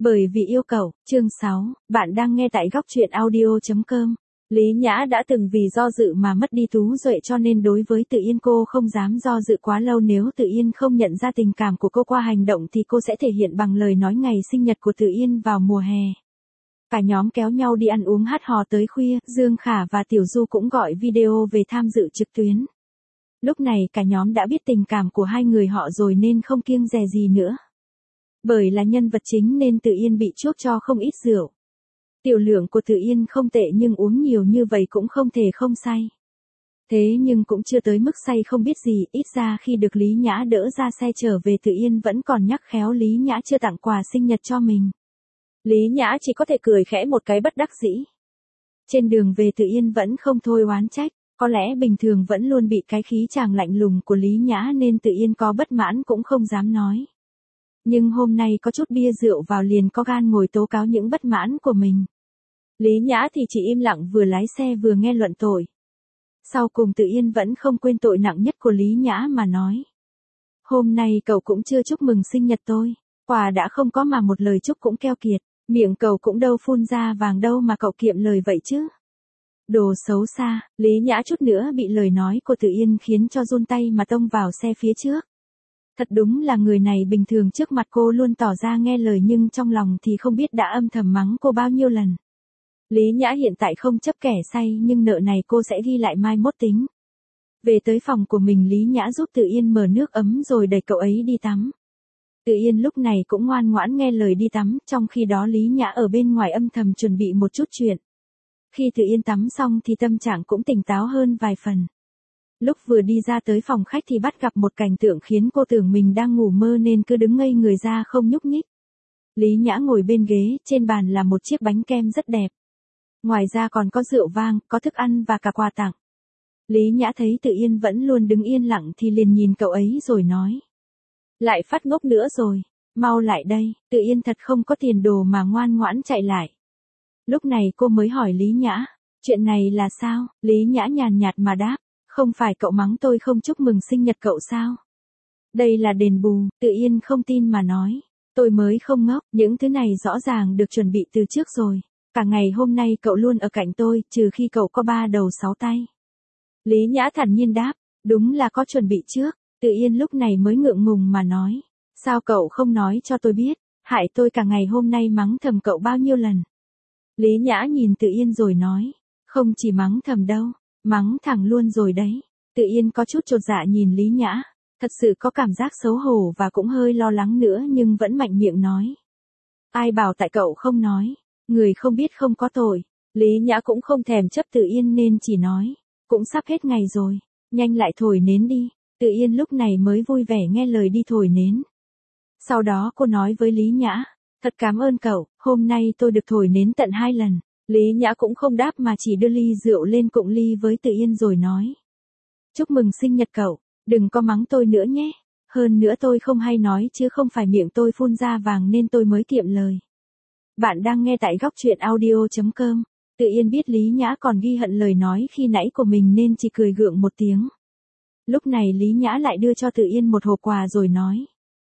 Bởi vì yêu cậu, chương 6, bạn đang nghe tại góc truyện audio.com. Lý Nhã đã từng vì do dự mà mất đi Tú Duệ, cho nên đối với Tự Yên cô không dám do dự quá lâu. Nếu Tự Yên không nhận ra tình cảm của cô qua hành động thì cô sẽ thể hiện bằng lời nói ngày sinh nhật của Tự Yên vào mùa hè. Cả nhóm kéo nhau đi ăn uống hát hò tới khuya, Dương Khả và Tiểu Du cũng gọi video về tham dự trực tuyến. Lúc này cả nhóm đã biết tình cảm của hai người họ rồi nên không kiêng dè gì nữa. Bởi là nhân vật chính nên Tự Yên bị chuốc cho không ít rượu. Tiểu lượng của Tự Yên không tệ nhưng uống nhiều như vậy cũng không thể không say. Thế nhưng cũng chưa tới mức say không biết gì, ít ra khi được Lý Nhã đỡ ra xe trở về Tự Yên vẫn còn nhắc khéo Lý Nhã chưa tặng quà sinh nhật cho mình. Lý Nhã chỉ có thể cười khẽ một cái bất đắc dĩ. Trên đường về Tự Yên vẫn không thôi oán trách, có lẽ bình thường vẫn luôn bị cái khí chàng lạnh lùng của Lý Nhã nên Tự Yên có bất mãn cũng không dám nói. Nhưng hôm nay có chút bia rượu vào liền có gan ngồi tố cáo những bất mãn của mình. Lý Nhã thì chỉ im lặng vừa lái xe vừa nghe luận tội. Sau cùng Tự Yên vẫn không quên tội nặng nhất của Lý Nhã mà nói. Hôm nay cậu cũng chưa chúc mừng sinh nhật tôi, quà đã không có mà một lời chúc cũng keo kiệt, miệng cậu cũng đâu phun ra vàng đâu mà cậu kiệm lời vậy chứ. Đồ xấu xa, Lý Nhã chút nữa bị lời nói của Tự Yên khiến cho run tay mà tông vào xe phía trước. Thật đúng là người này bình thường trước mặt cô luôn tỏ ra nghe lời nhưng trong lòng thì không biết đã âm thầm mắng cô bao nhiêu lần. Lý Nhã hiện tại không chấp kẻ say nhưng nợ này cô sẽ ghi lại mai mốt tính. Về tới phòng của mình Lý Nhã giúp Tự Yên mở nước ấm rồi đẩy cậu ấy đi tắm. Tự Yên lúc này cũng ngoan ngoãn nghe lời đi tắm, trong khi đó Lý Nhã ở bên ngoài âm thầm chuẩn bị một chút chuyện. Khi Tự Yên tắm xong thì tâm trạng cũng tỉnh táo hơn vài phần. Lúc vừa đi ra tới phòng khách thì bắt gặp một cảnh tượng khiến cô tưởng mình đang ngủ mơ nên cứ đứng ngây người ra không nhúc nhích. Lý Nhã ngồi bên ghế, trên bàn là một chiếc bánh kem rất đẹp. Ngoài ra còn có rượu vang, có thức ăn và cả quà tặng. Lý Nhã thấy Tự Yên vẫn luôn đứng yên lặng thì liền nhìn cậu ấy rồi nói. Lại phát ngốc nữa rồi, mau lại đây. Tự Yên thật không có tiền đồ mà ngoan ngoãn chạy lại. Lúc này cô mới hỏi Lý Nhã, chuyện này là sao? Lý Nhã nhàn nhạt mà đáp, không phải cậu mắng tôi không chúc mừng sinh nhật cậu sao? Đây là đền bù. Tự Yên không tin mà nói, tôi mới không ngốc, những thứ này rõ ràng được chuẩn bị từ trước rồi. Cả ngày hôm nay cậu luôn ở cạnh tôi, trừ khi cậu có 3 đầu 6 tay. Lý Nhã thản nhiên đáp, đúng là có chuẩn bị trước. Tự Yên lúc này mới ngượng ngùng mà nói, sao cậu không nói cho tôi biết, hại tôi cả ngày hôm nay mắng thầm cậu bao nhiêu lần. Lý Nhã nhìn Tự Yên rồi nói, không chỉ mắng thầm đâu, mắng thẳng luôn rồi đấy. Tự Yên có chút chột dạ nhìn Lý Nhã, thật sự có cảm giác xấu hổ và cũng hơi lo lắng nữa nhưng vẫn mạnh miệng nói. Ai bảo tại cậu không nói, người không biết không có tội. Lý Nhã cũng không thèm chấp Tự Yên nên chỉ nói, cũng sắp hết ngày rồi, nhanh lại thổi nến đi. Tự Yên lúc này mới vui vẻ nghe lời đi thổi nến. Sau đó cô nói với Lý Nhã, thật cảm ơn cậu, hôm nay tôi được thổi nến tận 2 lần. Lý Nhã cũng không đáp mà chỉ đưa ly rượu lên cụng ly với Tự Yên rồi nói. Chúc mừng sinh nhật cậu, đừng có mắng tôi nữa nhé. Hơn nữa tôi không hay nói chứ không phải miệng tôi phun ra vàng nên tôi mới kiệm lời. Bạn đang nghe tại góc truyện audio.com. Tự Yên biết Lý Nhã còn ghi hận lời nói khi nãy của mình nên chỉ cười gượng một tiếng. Lúc này Lý Nhã lại đưa cho Tự Yên một hộp quà rồi nói.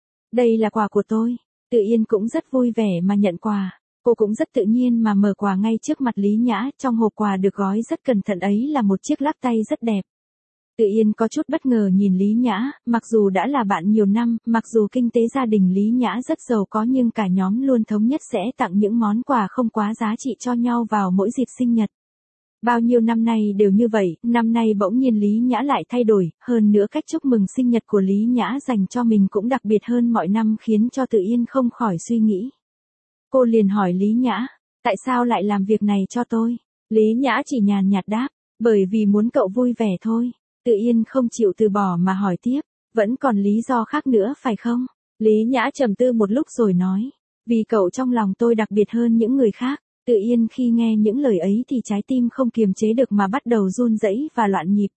Đây là quà của tôi. Tự Yên cũng rất vui vẻ mà nhận quà. Cô cũng rất tự nhiên mà mở quà ngay trước mặt Lý Nhã. Trong hộp quà được gói rất cẩn thận ấy là một chiếc lắc tay rất đẹp. Tự Yên có chút bất ngờ nhìn Lý Nhã, mặc dù đã là bạn nhiều năm, mặc dù kinh tế gia đình Lý Nhã rất giàu có nhưng cả nhóm luôn thống nhất sẽ tặng những món quà không quá giá trị cho nhau vào mỗi dịp sinh nhật. Bao nhiêu năm nay đều như vậy, năm nay bỗng nhiên Lý Nhã lại thay đổi, hơn nữa cách chúc mừng sinh nhật của Lý Nhã dành cho mình cũng đặc biệt hơn mọi năm khiến cho Tự Yên không khỏi suy nghĩ. Cô liền hỏi Lý Nhã, tại sao lại làm việc này cho tôi? Lý Nhã chỉ nhàn nhạt đáp, bởi vì muốn cậu vui vẻ thôi. Tự Yên không chịu từ bỏ mà hỏi tiếp, vẫn còn lý do khác nữa phải không? Lý Nhã trầm tư một lúc rồi nói, vì cậu trong lòng tôi đặc biệt hơn những người khác. Tự Yên khi nghe những lời ấy thì trái tim không kiềm chế được mà bắt đầu run rẩy và loạn nhịp.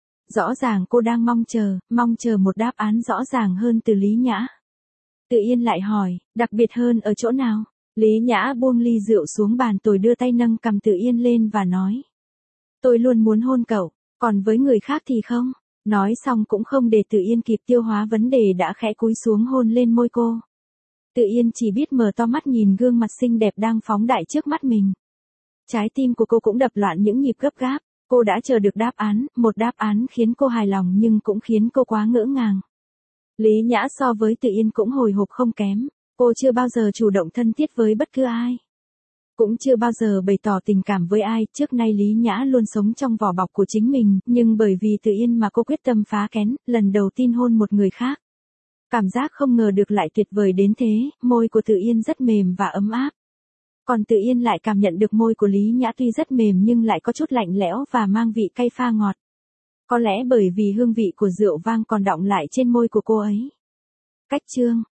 Rõ ràng cô đang mong chờ một đáp án rõ ràng hơn từ Lý Nhã. Tự Yên lại hỏi, đặc biệt hơn ở chỗ nào? Lý Nhã buông ly rượu xuống bàn rồi đưa tay nâng cằm Tự Yên lên và nói. Tôi luôn muốn hôn cậu, còn với người khác thì không. Nói xong cũng không để Tự Yên kịp tiêu hóa vấn đề đã khẽ cúi xuống hôn lên môi cô. Tự Yên chỉ biết mở to mắt nhìn gương mặt xinh đẹp đang phóng đại trước mắt mình. Trái tim của cô cũng đập loạn những nhịp gấp gáp, cô đã chờ được đáp án, một đáp án khiến cô hài lòng nhưng cũng khiến cô quá ngỡ ngàng. Lý Nhã so với Tự Yên cũng hồi hộp không kém, cô chưa bao giờ chủ động thân thiết với bất cứ ai. Cũng chưa bao giờ bày tỏ tình cảm với ai, trước nay Lý Nhã luôn sống trong vỏ bọc của chính mình, nhưng bởi vì Tự Yên mà cô quyết tâm phá kén, lần đầu tiên hôn một người khác. Cảm giác không ngờ được lại tuyệt vời đến thế, môi của Tự Yên rất mềm và ấm áp. Còn Tự Yên lại cảm nhận được môi của Lý Nhã tuy rất mềm nhưng lại có chút lạnh lẽo và mang vị cay pha ngọt. Có lẽ bởi vì hương vị của rượu vang còn đọng lại trên môi của cô ấy. Cách chương